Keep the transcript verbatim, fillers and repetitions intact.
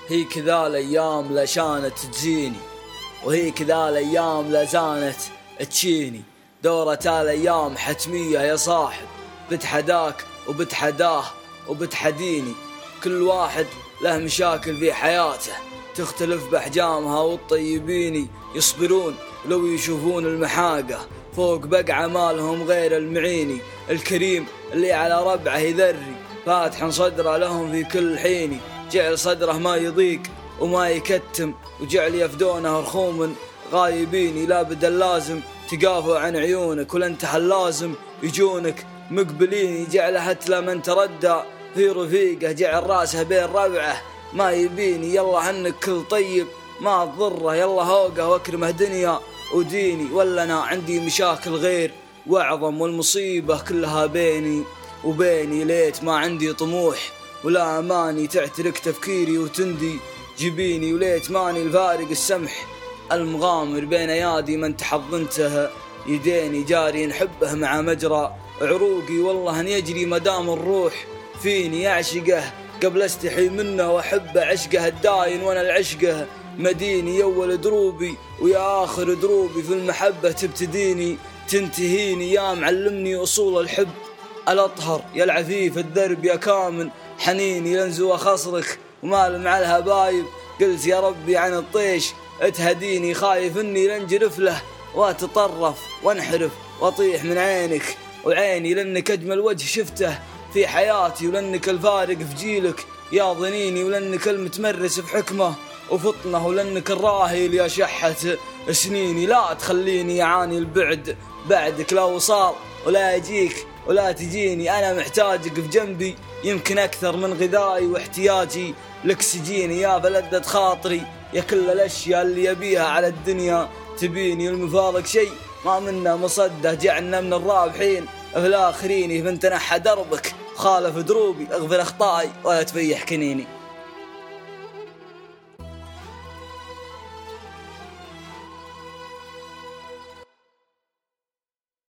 هي كذا الأيام لا شانت تجيني، وهي كذا الأيام لا زانت تشيني. دورة الأيام حتمية يا صاحب، بتحداك وبتحداه وبتحديني. كل واحد له مشاكل في حياته تختلف بأحجامها، والطيبين يصبرون لو يشوفون المحاقة فوق بقع مالهم غير المعيني. الكريم اللي على ربعه يذري فاتح صدره لهم في كل حين، جعل صدره ما يضيق وما يكتم، وجعل يفدونه رخوم غايبين. لا بدل لازم تقافوا عن عيونك، ولا انت لازم يجونك مقبلين. جعل حتى من تردى في رفيقه جعل راسه بين ربعه ما يبيني. يلا عنك كل طيب ما تضره، يلا هوقه واكرمه دنيا وديني. ولا انا عندي مشاكل غير واعظم، والمصيبة كلها بيني وبيني. ليت ما عندي طموح ولا اماني تعترك تفكيري وتندي جبيني. وليت ماني الفارق السمح المغامر بين ايادي من تحضنته يديني. جاري نحبه مع مجرى عروقي، والله ان يجري مدام الروح فيني. اعشقه قبل استحي منه واحبه عشقه الداين، وانا العشقه مديني. يا اول دروبي ويا اخر دروبي في المحبه تبتديني تنتهيني. يا معلمني اصول الحب الاطهر، يا العفيف الدرب يا كامل حنيني. لنزو خصرك ومال مع الهبايب قلت يا ربي عن الطيش اتهديني. خايف اني لنجرف له واتطرف وانحرف واطيح من عينك وعيني، لانك اجمل وجه شفته في حياتي، ولانك الفارق في جيلك يا ظنيني. ولانك المتمرس في حكمه وفطنه، ولانك الراهيل يا شحة سنيني. لا تخليني اعاني البعد بعدك، لا وصال ولا يجيك ولا تجيني. انا محتاجك في جنبي يمكن اكثر من غذائي واحتياجي لك سجيني. يا بلدة خاطري يا كل الاشياء اللي يبيها على الدنيا تبيني. المفارق شيء ما منا مصده، جعلنا من الرابحين في الاخرين. فانت نحى دربك خالف دروبي، اغفر اخطائي ولا تفيح كنيني.